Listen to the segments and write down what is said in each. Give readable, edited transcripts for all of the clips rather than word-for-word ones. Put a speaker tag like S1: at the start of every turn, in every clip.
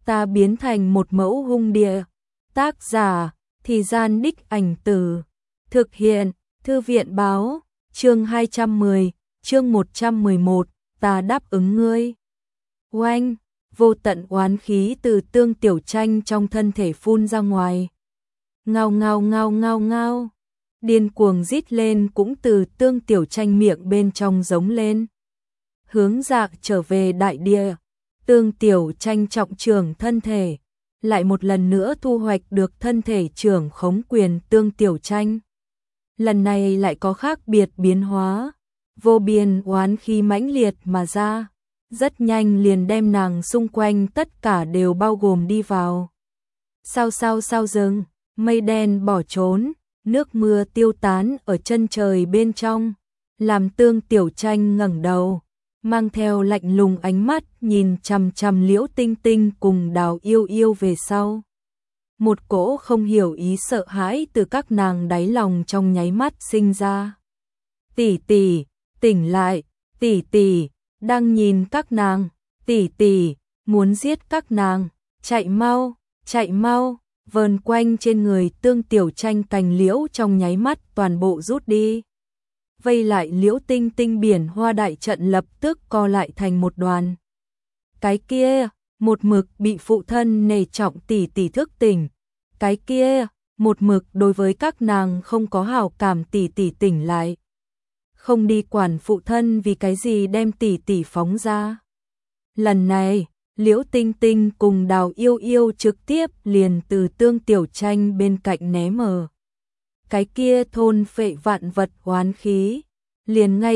S1: ta biến thành một mẫu hung địa. Tác giả, Thì Gian Đích Ảnh Từ. Thực hiện, Thư viện báo, chương 210, chương 111, ta đáp ứng ngươi. Oanh, vô tận oán khí từ Tương Tiểu Tranh trong thân thể phun ra ngoài. Ngao ngao ngao ngao ngao. Điên cuồng rít lên cũng từ Tương Tiểu Tranh miệng bên trong giống lên. Hướng Dạ trở về đại địa, Tương Tiểu Tranh trọng trưởng thân thể, lại một lần nữa thu hoạch được thân thể trưởng khống quyền Tương Tiểu Tranh. Lần này lại có khác biệt biến hóa, vô biên oán khí mãnh liệt mà ra, rất nhanh liền đem nàng xung quanh tất cả đều bao gồm đi vào. Sao rừng, mây đen bỏ trốn, nước mưa tiêu tán ở chân trời bên trong, làm Tương Tiểu Tranh ngẩng đầu, mang theo lạnh lùng ánh mắt nhìn chằm chằm Liễu Tinh Tinh cùng Đào Yêu Yêu về sau. Một cỗ không hiểu ý sợ hãi từ các nàng đáy lòng trong nháy mắt sinh ra. Tỷ tỷ, tỉnh lại, tỷ tỷ, đang nhìn các nàng, tỷ tỷ, muốn giết các nàng, chạy mau, vờn quanh trên người Tương Tiểu Tranh cành liễu trong nháy mắt toàn bộ rút đi. Vây lại Liễu Tinh Tinh biển hoa đại trận lập tức co lại thành một đoàn. Cái kia, một mực bị phụ thân nể trọng tỷ tỷ thức tỉnh. Cái kia, một mực đối với các nàng không có hảo cảm tỷ tỷ tỉnh lại. Không đi quản phụ thân vì cái gì đem tỷ tỷ phóng ra. Lần này, Liễu Tinh Tinh cùng Đào Yêu Yêu trực tiếp liền từ Tương Tiểu Tranh bên cạnh né mờ. Cái kia thôn phệ vạn vật oán khí, liền ngay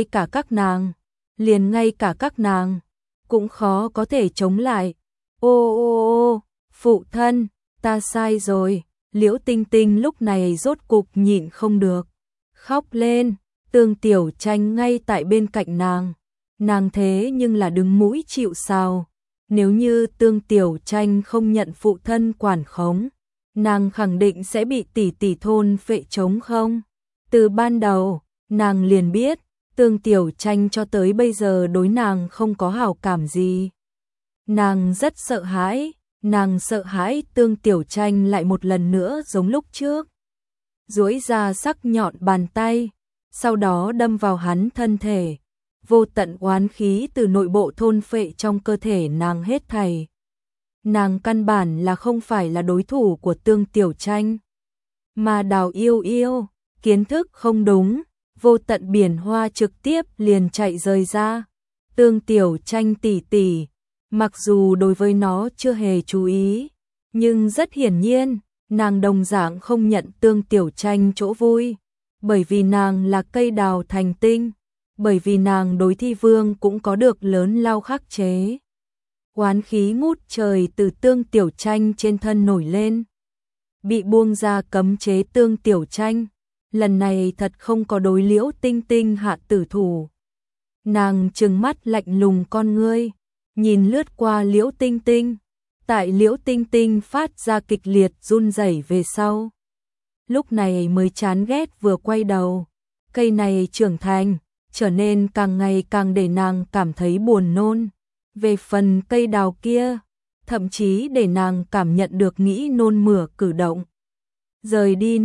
S1: cả các nàng, cũng khó có thể chống lại. Ô, phụ thân, ta sai rồi. Liễu Tinh Tinh lúc này rốt cục nhịn không được, khóc lên. Tương Tiểu Tranh ngay tại bên cạnh nàng thế nhưng là đứng mũi chịu sào. Nếu như Tương Tiểu Tranh không nhận phụ thân quản khống, nàng khẳng định sẽ bị tỷ tỷ thôn phệ trống không. Từ ban đầu, nàng liền biết, Tương Tiểu Tranh cho tới bây giờ đối nàng không có hảo cảm gì. Nàng rất sợ hãi Tương Tiểu Tranh lại một lần nữa giống lúc trước. Duỗi ra sắc nhọn bàn tay, sau đó đâm vào hắn thân thể. Vô tận oán khí từ nội bộ thôn phệ trong cơ thể nàng hết thảy. Nàng căn bản là không phải là đối thủ của Tương Tiểu Tranh. Mà Đào Yêu Yêu, kiến thức không đúng, vô tận biển hoa trực tiếp liền chạy rời ra. Tương Tiểu Tranh tỷ tỷ, mặc dù đối với nó chưa hề chú ý, nhưng rất hiển nhiên, nàng đồng dạng không nhận Tương Tiểu Tranh chỗ vui, bởi vì nàng là cây đào thành tinh, bởi vì nàng đối Thi Vương cũng có được lớn lao khắc chế. Oán khí ngút trời từ Tương Tiểu Tranh trên thân nổi lên. Bị buông ra cấm chế Tương Tiểu Tranh, lần này thật không có đối Liễu Tinh Tinh hạ tử thủ. Nàng trừng mắt lạnh lùng con ngươi, nhìn lướt qua Liễu Tinh Tinh, tại Liễu Tinh Tinh phát ra kịch liệt run rẩy về sau. Lúc này mới chán ghét vừa quay đầu, cây này trưởng thành, trở nên càng ngày càng để nàng cảm thấy buồn nôn. Về phần cây đào kia, thậm chí để nàng cảm nhận được nghĩ nôn mửa cử động. Rời đi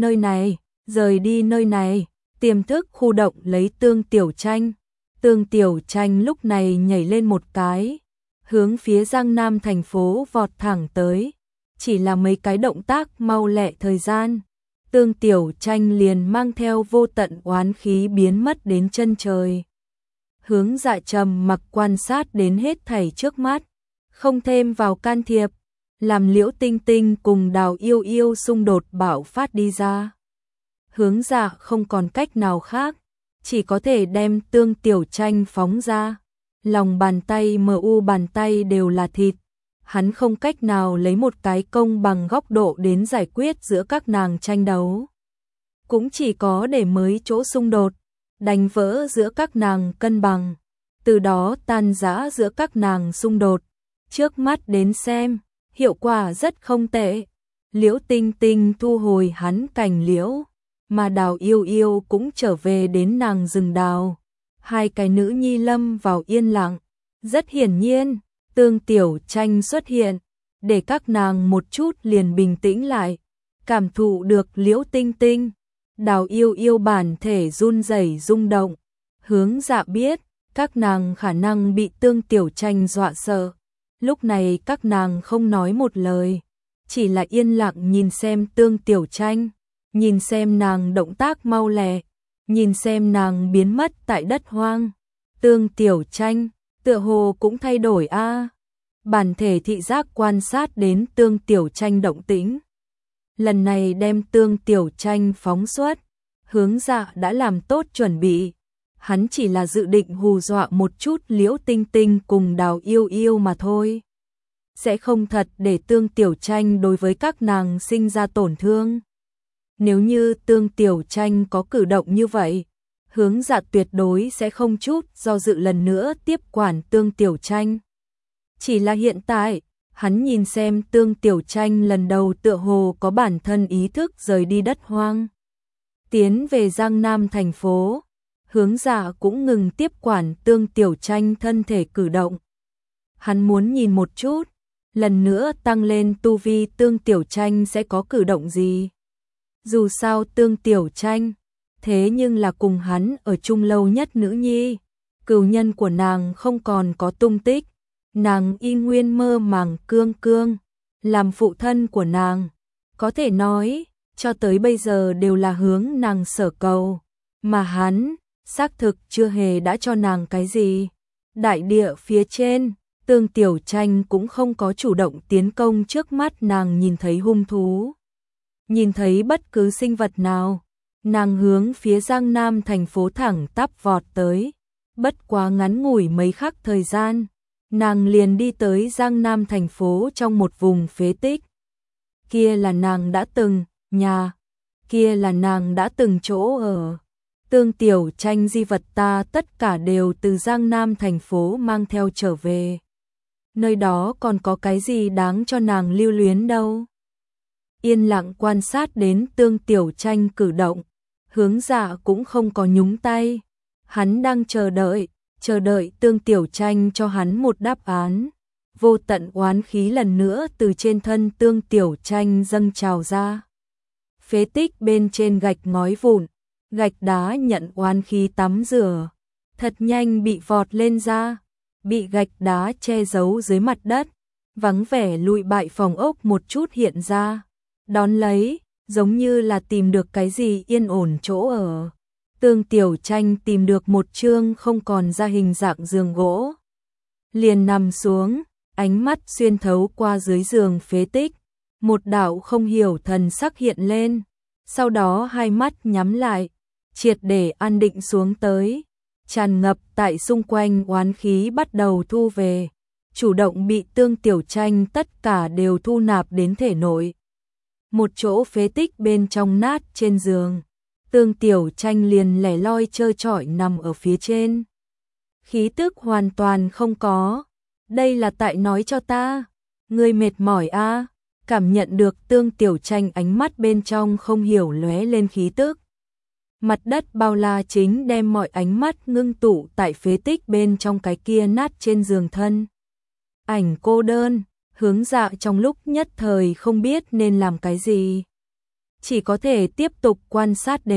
S1: nơi này, tiềm thức khu động lấy Tương Tiểu Tranh. Tương Tiểu Tranh lúc này nhảy lên một cái, hướng phía Giang Nam thành phố vọt thẳng tới. Chỉ là mấy cái động tác mau lẹ thời gian, Tương Tiểu Tranh liền mang theo vô tận oán khí biến mất đến chân trời. Hướng Dạ trầm mặc quan sát đến hết thảy trước mắt, không thêm vào can thiệp, làm Liễu Tinh Tinh cùng Đào Yêu Yêu xung đột bạo phát đi ra. Hướng Dạ không còn cách nào khác, chỉ có thể đem Tương Tiểu Tranh phóng ra. Lòng bàn tay bàn tay đều là thịt, hắn không cách nào lấy một cái công bằng góc độ đến giải quyết giữa các nàng tranh đấu. Cũng chỉ có để mới chỗ xung đột, đánh vỡ giữa các nàng cân bằng, từ đó tan rã giữa các nàng xung đột. Trước mắt đến xem, hiệu quả rất không tệ. Liễu Tinh Tinh thu hồi hắn cành liễu, mà Đào Yêu Yêu cũng trở về đến nàng rừng đào. Hai cái nữ nhi lâm vào yên lặng. Rất hiển nhiên, Tương Tiểu Tranh xuất hiện, để các nàng một chút liền bình tĩnh lại, cảm thụ được Liễu Tinh Tinh, Đào Yêu Yêu bản thể run rẩy rung động. Hướng Dạ biết, các nàng khả năng bị Tương Tiểu Tranh dọa sợ. Lúc này các nàng không nói một lời, chỉ là yên lặng nhìn xem Tương Tiểu Tranh, nhìn xem nàng động tác mau lẹ, nhìn xem nàng biến mất tại đất hoang. Tương Tiểu Tranh, tựa hồ cũng thay đổi a. Bản thể thị giác quan sát đến Tương Tiểu Tranh động tĩnh. Lần này đem Tương Tiểu Tranh phóng xuất, Hướng Dạ đã làm tốt chuẩn bị. Hắn chỉ là dự định hù dọa một chút Liễu Tinh Tinh cùng Đào Yêu Yêu mà thôi. Sẽ không thật để Tương Tiểu Tranh đối với các nàng sinh ra tổn thương. Nếu như Tương Tiểu Tranh có cử động như vậy, Hướng Dạ tuyệt đối sẽ không chút do dự lần nữa tiếp quản Tương Tiểu Tranh. Chỉ là hiện tại, hắn nhìn xem Tương Tiểu Tranh lần đầu tựa hồ có bản thân ý thức rời đi đất hoang, tiến về Giang Nam thành phố. Hướng Dạ cũng ngừng tiếp quản Tương Tiểu Tranh thân thể cử động. Hắn muốn nhìn một chút, lần nữa tăng lên tu vi Tương Tiểu Tranh sẽ có cử động gì. Dù sao Tương Tiểu Tranh, thế nhưng là cùng hắn ở chung lâu nhất nữ nhi, cừu nhân của nàng không còn có tung tích, nàng y nguyên mơ màng cương cương, làm phụ thân của nàng, có thể nói, cho tới bây giờ đều là hướng nàng sở cầu, mà hắn, xác thực chưa hề đã cho nàng cái gì. Đại địa phía trên, Tương Tiểu Tranh cũng không có chủ động tiến công trước mắt nàng nhìn thấy hung thú. Nhìn thấy bất cứ sinh vật nào, nàng hướng phía Giang Nam thành phố thẳng tắp vọt tới. Bất quá ngắn ngủi mấy khắc thời gian, nàng liền đi tới Giang Nam thành phố trong một vùng phế tích. Kia là nàng đã từng nhà, kia là nàng đã từng chỗ ở. Tương Tiểu Tranh di vật ta tất cả đều từ Giang Nam thành phố mang theo trở về. Nơi đó còn có cái gì đáng cho nàng lưu luyến đâu. Yên lặng quan sát đến Tương Tiểu Tranh cử động, Hướng Dạ cũng không có nhúng tay. Hắn đang chờ đợi Tương Tiểu Tranh cho hắn một đáp án. Vô tận oán khí lần nữa từ trên thân Tương Tiểu Tranh dâng trào ra. Phế tích bên trên gạch ngói vụn, gạch đá nhận oán khí tắm rửa, thật nhanh bị vọt lên ra, bị gạch đá che giấu dưới mặt đất, vắng vẻ lụi bại phòng ốc một chút hiện ra, đón lấy, giống như là tìm được cái gì yên ổn chỗ ở. Tương Tiểu Tranh tìm được một chương không còn ra hình dạng giường gỗ, liền nằm xuống, ánh mắt xuyên thấu qua dưới giường phế tích, một đạo không hiểu thần sắc hiện lên, sau đó hai mắt nhắm lại, triệt để an định xuống tới, tràn ngập tại xung quanh oán khí bắt đầu thu về, chủ động bị Tương Tiểu Tranh tất cả đều thu nạp đến thể nội. Một chỗ phế tích bên trong nát trên giường, Tương Tiểu Tranh liền lẻ loi trơ trọi nằm ở phía trên. Khí tức hoàn toàn không có, đây là tại nói cho ta, ngươi mệt mỏi a. Cảm nhận được Tương Tiểu Tranh ánh mắt bên trong không hiểu lóe lên khí tức. Mặt đất bao la chính đem mọi ánh mắt ngưng tụ tại phế tích bên trong cái kia nát trên giường thân. Ảnh cô đơn, Hướng Dạ trong lúc nhất thời không biết nên làm cái gì. Chỉ có thể tiếp tục quan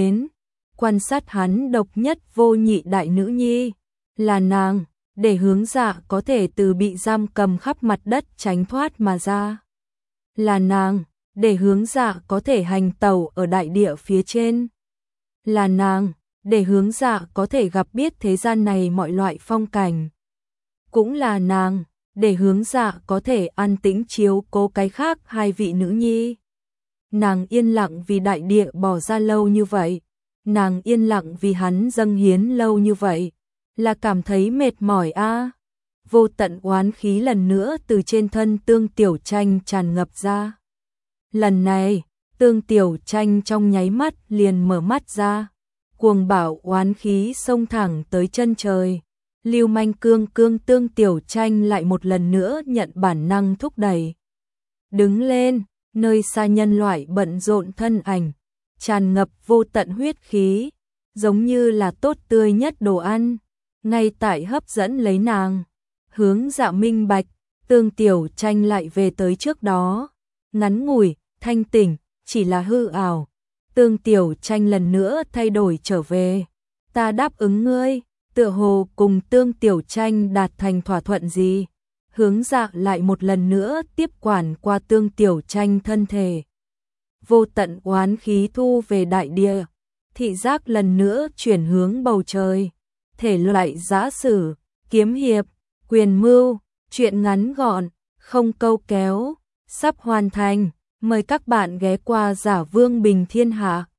S1: sát hắn độc nhất vô nhị đại nữ nhi, là nàng, để Hướng Dạ có thể từ bị giam cầm khắp mặt đất tránh thoát mà ra. Là nàng, để Hướng Dạ có thể hành tẩu ở đại địa phía trên. Là nàng, để Hướng Dạ có thể gặp biết thế gian này mọi loại phong cảnh. Cũng là nàng, để Hướng Dạ có thể an tĩnh chiếu cố cái khác hai vị nữ nhi. Nàng yên lặng vì đại địa bỏ ra lâu như vậy, nàng yên lặng vì hắn dâng hiến lâu như vậy, là cảm thấy mệt mỏi a. Vô tận oán khí lần nữa từ trên thân Tương Tiểu Tranh tràn ngập ra. Lần này, Tương Tiểu Tranh trong nháy mắt liền mở mắt ra, cuồng bạo oán khí xông thẳng tới chân trời. Lưu manh cương Tương Tiểu Tranh lại một lần nữa nhận bản năng thúc đẩy. Đứng lên, nơi xa nhân loại bận rộn thân ảnh, tràn ngập vô tận huyết khí, giống như là tốt tươi nhất đồ ăn, ngay tại hấp dẫn lấy nàng. Hướng Dạ minh bạch, Tương Tiểu Tranh lại về tới trước đó, ngắn ngủi, thanh tỉnh, chỉ là hư ảo. Tương Tiểu Tranh lần nữa thay đổi trở về. Ta đáp ứng ngươi, tựa hồ cùng Tương Tiểu Tranh đạt thành thỏa thuận gì. Hướng Dạ lại một lần nữa tiếp quản qua Tương Tiểu Tranh thân thể. Vô tận oán khí thu về đại địa, thị giác lần nữa chuyển hướng bầu trời. Thể loại giã sử, kiếm hiệp, quyền mưu, truyện ngắn gọn, không câu kéo, sắp hoàn thành. Mời các bạn ghé qua Giả Vương Bình Thiên Hạ.